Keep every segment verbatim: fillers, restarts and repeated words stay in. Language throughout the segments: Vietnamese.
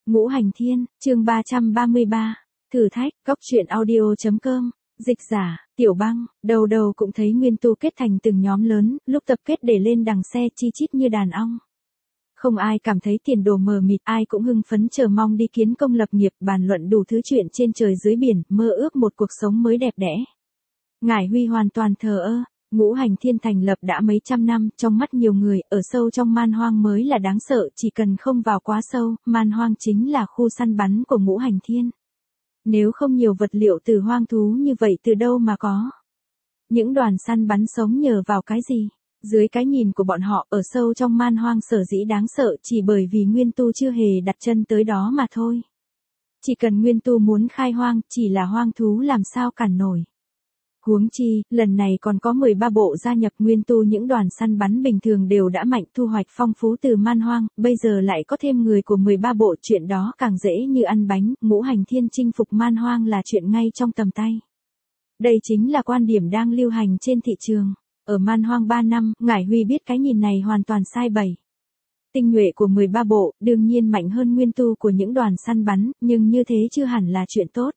Ngũ Hành Thiên, chương ba trăm ba mươi ba, thử thách, cóc truyện audio chấm com, dịch giả, Tiểu Băng, đầu đầu cũng thấy nguyên tu kết thành từng nhóm lớn, lúc tập kết để lên đằng xe chi chít như đàn ong. Không ai cảm thấy tiền đồ mờ mịt, ai cũng hưng phấn chờ mong đi kiến công lập nghiệp, bàn luận đủ thứ chuyện trên trời dưới biển, mơ ước một cuộc sống mới đẹp đẽ. Ngải Huy hoàn toàn thờ ơ. Ngũ Hành Thiên thành lập đã mấy trăm năm, trong mắt nhiều người, ở sâu trong man hoang mới là đáng sợ, chỉ cần không vào quá sâu, man hoang chính là khu săn bắn của Ngũ Hành Thiên. Nếu không nhiều vật liệu từ hoang thú như vậy từ đâu mà có? Những đoàn săn bắn sống nhờ vào cái gì? Dưới cái nhìn của bọn họ, ở sâu trong man hoang sở dĩ đáng sợ chỉ bởi vì nguyên tu chưa hề đặt chân tới đó mà thôi. Chỉ cần nguyên tu muốn khai hoang, chỉ là hoang thú làm sao cản nổi. Huống chi, lần này còn có mười ba bộ gia nhập nguyên tu, những đoàn săn bắn bình thường đều đã mạnh thu hoạch phong phú từ man hoang, bây giờ lại có thêm người của mười ba bộ, chuyện đó càng dễ như ăn bánh. Ngũ Hành Thiên chinh phục man hoang là chuyện ngay trong tầm tay. Đây chính là quan điểm đang lưu hành trên thị trường. Ở man hoang ba năm, Ngải Huy biết cái nhìn này hoàn toàn sai bày. Tinh nhuệ của mười ba bộ, đương nhiên mạnh hơn nguyên tu của những đoàn săn bắn, nhưng như thế chưa hẳn là chuyện tốt.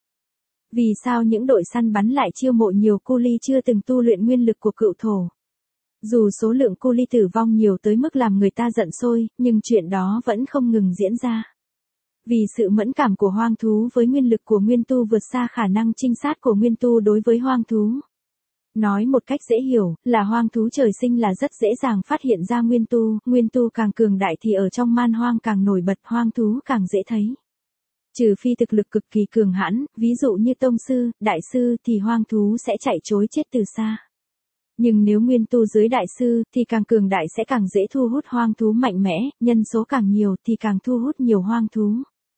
Vì sao những đội săn bắn lại chiêu mộ nhiều cu li chưa từng tu luyện nguyên lực của cựu thổ? Dù số lượng cu li tử vong nhiều tới mức làm người ta giận sôi, nhưng chuyện đó vẫn không ngừng diễn ra. Vì sự mẫn cảm của hoang thú với nguyên lực của nguyên tu vượt xa khả năng trinh sát của nguyên tu đối với hoang thú. Nói một cách dễ hiểu, là hoang thú trời sinh là rất dễ dàng phát hiện ra nguyên tu, nguyên tu càng cường đại thì ở trong man hoang càng nổi bật, hoang thú càng dễ thấy. Trừ phi thực lực cực kỳ cường hãn, ví dụ như tông sư, đại sư thì hoang thú sẽ chạy trối chết từ xa. Nhưng nếu nguyên tu dưới đại sư thì càng cường đại sẽ càng dễ thu hút hoang thú mạnh mẽ, nhân số càng nhiều thì càng thu hút nhiều hoang thú.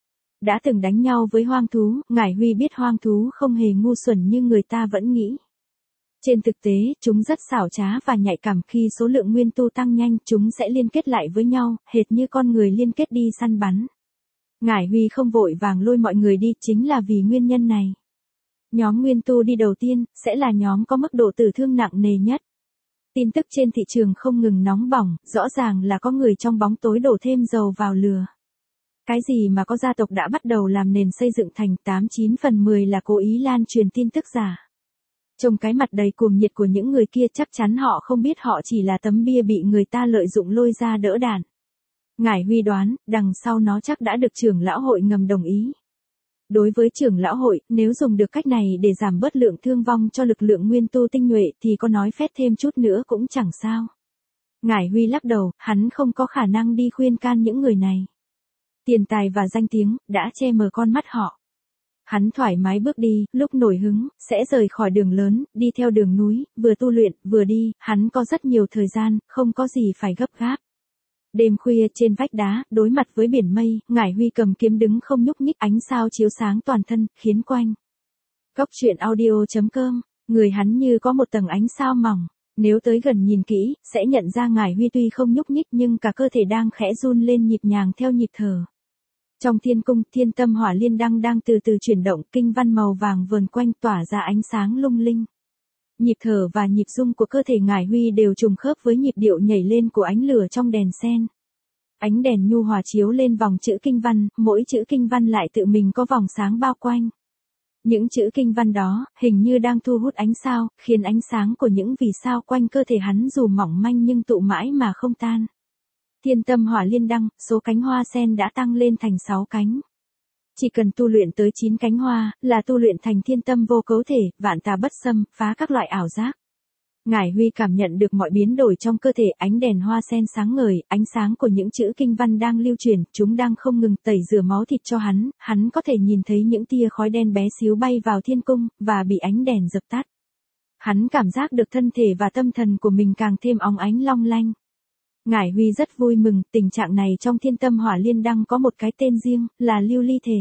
Đã từng đánh nhau với hoang thú, Ngải Huy biết hoang thú không hề ngu xuẩn như người ta vẫn nghĩ. Trên thực tế, chúng rất xảo trá và nhạy cảm, khi số lượng nguyên tu tăng nhanh, chúng sẽ liên kết lại với nhau, hệt như con người liên kết đi săn bắn. Ngải Huy không vội vàng lôi mọi người đi, chính là vì nguyên nhân này. Nhóm nguyên tu đi đầu tiên, sẽ là nhóm có mức độ tử thương nặng nề nhất. Tin tức trên thị trường không ngừng nóng bỏng, rõ ràng là có người trong bóng tối đổ thêm dầu vào lửa. Cái gì mà có gia tộc đã bắt đầu làm nền xây dựng thành, tám chín phần mười là cố ý lan truyền tin tức giả. Trong cái mặt đầy cuồng nhiệt của những người kia, chắc chắn họ không biết họ chỉ là tấm bia bị người ta lợi dụng lôi ra đỡ đạn. Ngải Huy đoán, đằng sau nó chắc đã được trưởng lão hội ngầm đồng ý. Đối với trưởng lão hội, nếu dùng được cách này để giảm bớt lượng thương vong cho lực lượng nguyên tu tinh nhuệ thì có nói phét thêm chút nữa cũng chẳng sao. Ngải Huy lắc đầu, hắn không có khả năng đi khuyên can những người này. Tiền tài và danh tiếng đã che mờ con mắt họ. Hắn thoải mái bước đi, lúc nổi hứng, sẽ rời khỏi đường lớn, đi theo đường núi, vừa tu luyện, vừa đi, hắn có rất nhiều thời gian, không có gì phải gấp gáp. Đêm khuya trên vách đá, đối mặt với biển mây, Ngải Huy cầm kiếm đứng không nhúc nhích, ánh sao chiếu sáng toàn thân, khiến quanh. Cóc truyện audio chấm com, người hắn như có một tầng ánh sao mỏng. Nếu tới gần nhìn kỹ, sẽ nhận ra Ngải Huy tuy không nhúc nhích nhưng cả cơ thể đang khẽ run lên nhịp nhàng theo nhịp thở. Trong thiên cung, thiên tâm hỏa liên đăng đang từ từ chuyển động, kinh văn màu vàng vờn quanh tỏa ra ánh sáng lung linh. Nhịp thở và nhịp rung của cơ thể Ngải Huy đều trùng khớp với nhịp điệu nhảy lên của ánh lửa trong đèn sen. Ánh đèn nhu hòa chiếu lên vòng chữ kinh văn, mỗi chữ kinh văn lại tự mình có vòng sáng bao quanh. Những chữ kinh văn đó, hình như đang thu hút ánh sao, khiến ánh sáng của những vì sao quanh cơ thể hắn dù mỏng manh nhưng tụ mãi mà không tan. Thiên tâm hỏa liên đăng, số cánh hoa sen đã tăng lên thành sáu cánh. Chỉ cần tu luyện tới chín cánh hoa, là tu luyện thành thiên tâm vô cấu thể, vạn tà bất xâm, phá các loại ảo giác. Ngải Huy cảm nhận được mọi biến đổi trong cơ thể, ánh đèn hoa sen sáng ngời, ánh sáng của những chữ kinh văn đang lưu truyền, chúng đang không ngừng tẩy rửa máu thịt cho hắn, hắn có thể nhìn thấy những tia khói đen bé xíu bay vào thiên cung, và bị ánh đèn dập tắt. Hắn cảm giác được thân thể và tâm thần của mình càng thêm óng ánh long lanh. Ngải Huy rất vui mừng, tình trạng này trong thiên tâm hỏa liên đăng có một cái tên riêng, là lưu ly thể.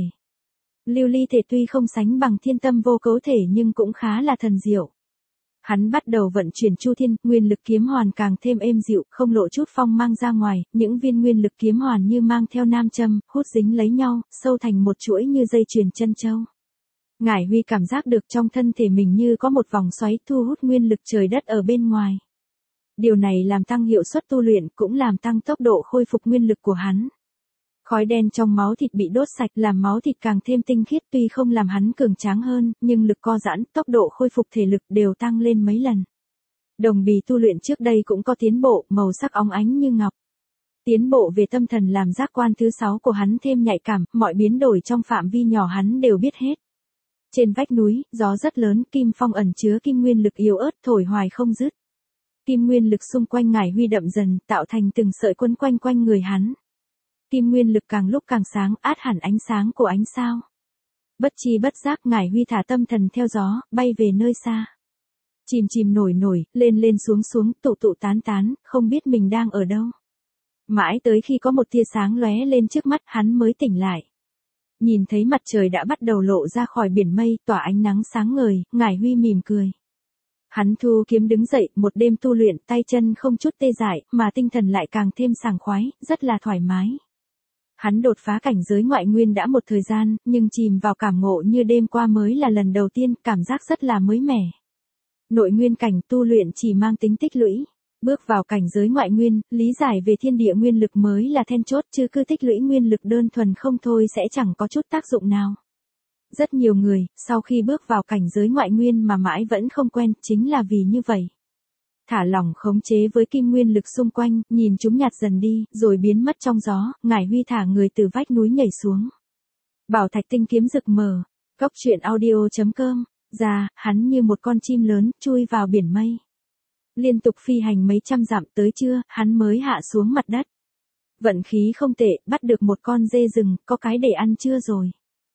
Lưu ly thể tuy không sánh bằng thiên tâm vô cấu thể nhưng cũng khá là thần diệu. Hắn bắt đầu vận chuyển chu thiên, nguyên lực kiếm hoàn càng thêm êm dịu, không lộ chút phong mang ra ngoài, những viên nguyên lực kiếm hoàn như mang theo nam châm, hút dính lấy nhau, sâu thành một chuỗi như dây chuyền chân châu. Ngải Huy cảm giác được trong thân thể mình như có một vòng xoáy thu hút nguyên lực trời đất ở bên ngoài. Điều này làm tăng hiệu suất tu luyện, cũng làm tăng tốc độ khôi phục nguyên lực của hắn. Khói đen trong máu thịt bị đốt sạch làm máu thịt càng thêm tinh khiết tuy không làm hắn cường tráng hơn, nhưng lực co giãn, tốc độ khôi phục thể lực đều tăng lên mấy lần. Đồng bì tu luyện trước đây cũng có tiến bộ, màu sắc óng ánh như ngọc. Tiến bộ về tâm thần làm giác quan thứ sáu của hắn thêm nhạy cảm, mọi biến đổi trong phạm vi nhỏ hắn đều biết hết. Trên vách núi, gió rất lớn, kim phong ẩn chứa kim nguyên lực yếu ớt thổi hoài không dứt. Kim nguyên lực xung quanh Ngải Huy đậm dần, tạo thành từng sợi quấn quanh quanh người hắn. Kim nguyên lực càng lúc càng sáng, át hẳn ánh sáng của ánh sao. Bất chi bất giác Ngải Huy thả tâm thần theo gió, bay về nơi xa. Chìm chìm nổi nổi, lên lên xuống xuống, tụ tụ tán tán, không biết mình đang ở đâu. Mãi tới khi có một tia sáng lóe lên trước mắt, hắn mới tỉnh lại. Nhìn thấy mặt trời đã bắt đầu lộ ra khỏi biển mây, tỏa ánh nắng sáng ngời, Ngải Huy mỉm cười. Hắn thu kiếm đứng dậy, một đêm tu luyện, tay chân không chút tê dại, mà tinh thần lại càng thêm sảng khoái, rất là thoải mái. Hắn đột phá cảnh giới ngoại nguyên đã một thời gian, nhưng chìm vào cảm ngộ như đêm qua mới là lần đầu tiên, cảm giác rất là mới mẻ. Nội nguyên cảnh tu luyện chỉ mang tính tích lũy. Bước vào cảnh giới ngoại nguyên, lý giải về thiên địa nguyên lực mới là then chốt, chứ cứ tích lũy nguyên lực đơn thuần không thôi sẽ chẳng có chút tác dụng nào. Rất nhiều người, sau khi bước vào cảnh giới ngoại nguyên mà mãi vẫn không quen, chính là vì như vậy. Thả lỏng khống chế với kim nguyên lực xung quanh, nhìn chúng nhạt dần đi, rồi biến mất trong gió, Ngải Huy thả người từ vách núi nhảy xuống. Bảo thạch tinh kiếm rực mờ, góc truyện audio chấm com, ra, hắn như một con chim lớn, chui vào biển mây. Liên tục phi hành mấy trăm dặm tới trưa, hắn mới hạ xuống mặt đất. Vận khí không tệ, bắt được một con dê rừng, có cái để ăn trưa rồi.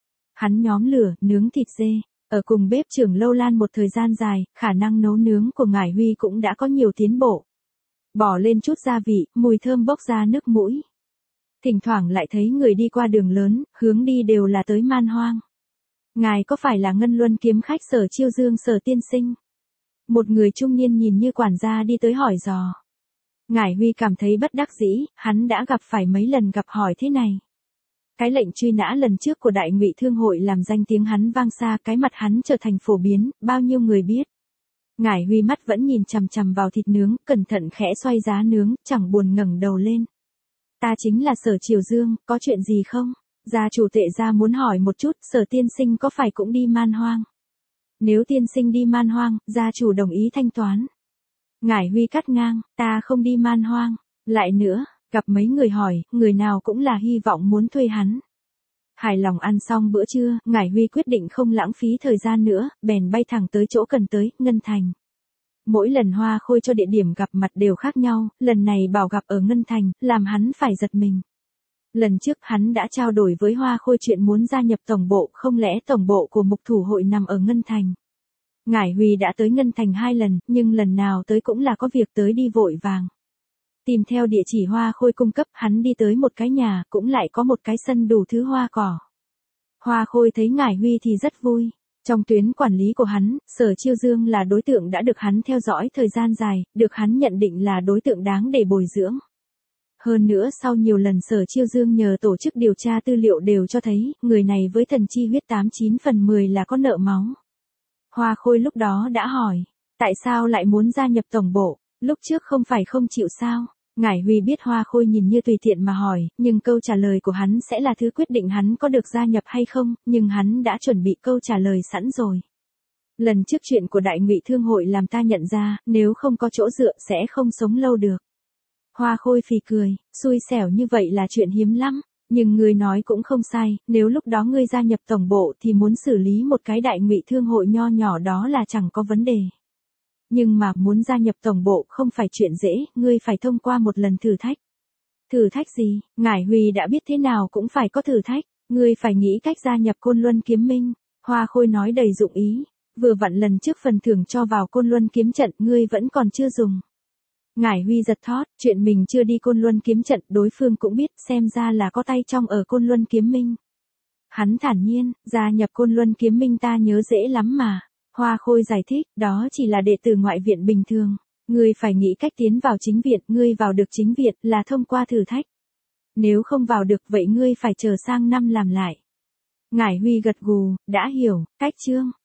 Hắn nhóm lửa, nướng thịt dê. Ở cùng bếp trưởng Lâu Lan một thời gian dài, khả năng nấu nướng của Ngải Huy cũng đã có nhiều tiến bộ. Bỏ lên chút gia vị, mùi thơm bốc ra nước mũi. Thỉnh thoảng lại thấy người đi qua đường lớn, hướng đi đều là tới Man Hoang. Ngài có phải là Ngân Luân kiếm khách Sở Chiêu Dương Sở tiên sinh? Một người trung niên nhìn như quản gia đi tới hỏi dò. Ngải Huy cảm thấy bất đắc dĩ, hắn đã gặp phải mấy lần gặp hỏi thế này. Cái lệnh truy nã lần trước của Đại Ngụy Thương hội làm danh tiếng hắn vang xa, cái mặt hắn trở thành phổ biến, bao nhiêu người biết. Ngải Huy mắt vẫn nhìn chằm chằm vào thịt nướng, cẩn thận khẽ xoay giá nướng, chẳng buồn ngẩng đầu lên. Ta chính là Sở Triều Dương, có chuyện gì không? Gia chủ Tệ gia muốn hỏi một chút, Sở tiên sinh có phải cũng đi Man Hoang? Nếu tiên sinh đi Man Hoang, gia chủ đồng ý thanh toán. Ngải Huy cắt ngang, ta không đi Man Hoang. Lại nữa, gặp mấy người hỏi, người nào cũng là hy vọng muốn thuê hắn. Hài lòng ăn xong bữa trưa, Ngải Huy quyết định không lãng phí thời gian nữa, bèn bay thẳng tới chỗ cần tới, Ngân Thành. Mỗi lần Hoa Khôi cho địa điểm gặp mặt đều khác nhau, lần này bảo gặp ở Ngân Thành, làm hắn phải giật mình. Lần trước hắn đã trao đổi với Hoa Khôi chuyện muốn gia nhập tổng bộ, không lẽ tổng bộ của Mục Thủ hội nằm ở Ngân Thành. Ngải Huy đã tới Ngân Thành hai lần, nhưng lần nào tới cũng là có việc tới đi vội vàng. Tìm theo địa chỉ Hoa Khôi cung cấp, hắn đi tới một cái nhà, cũng lại có một cái sân đủ thứ hoa cỏ. Hoa Khôi thấy Ngải Huy thì rất vui. Trong tuyến quản lý của hắn, Sở Chiêu Dương là đối tượng đã được hắn theo dõi thời gian dài, được hắn nhận định là đối tượng đáng để bồi dưỡng. Hơn nữa sau nhiều lần Sở Chiêu Dương nhờ tổ chức điều tra tư liệu đều cho thấy, người này với thần chi huyết tám chín phần mười là có nợ máu. Hoa Khôi lúc đó đã hỏi, tại sao lại muốn gia nhập tổng bộ, lúc trước không phải không chịu sao? Ngải Huy biết Hoa Khôi nhìn như tùy tiện mà hỏi, nhưng câu trả lời của hắn sẽ là thứ quyết định hắn có được gia nhập hay không, nhưng hắn đã chuẩn bị câu trả lời sẵn rồi. Lần trước chuyện của Đại Ngụy Thương hội làm ta nhận ra, nếu không có chỗ dựa sẽ không sống lâu được. Hoa Khôi phì cười, xui xẻo như vậy là chuyện hiếm lắm, nhưng ngươi nói cũng không sai, nếu lúc đó ngươi gia nhập tổng bộ thì muốn xử lý một cái Đại Ngụy Thương hội nho nhỏ đó là chẳng có vấn đề. Nhưng mà muốn gia nhập tổng bộ không phải chuyện dễ, ngươi phải thông qua một lần thử thách. Thử thách gì? Ngải Huy đã biết thế nào cũng phải có thử thách, ngươi phải nghĩ cách gia nhập Côn Luân Kiếm Minh. Hoa Khôi nói đầy dụng ý, vừa vặn lần trước phần thưởng cho vào Côn Luân kiếm trận ngươi vẫn còn chưa dùng. Ngải Huy giật thót, chuyện mình chưa đi Côn Luân kiếm trận đối phương cũng biết, xem ra là có tay trong ở Côn Luân Kiếm Minh. Hắn thản nhiên, gia nhập Côn Luân Kiếm Minh ta nhớ dễ lắm mà. Hoa Khôi giải thích, đó chỉ là đệ tử ngoại viện bình thường. Ngươi phải nghĩ cách tiến vào chính viện, ngươi vào được chính viện là thông qua thử thách. Nếu không vào được vậy ngươi phải chờ sang năm làm lại. Ngải Huy gật gù, đã hiểu, cách chương.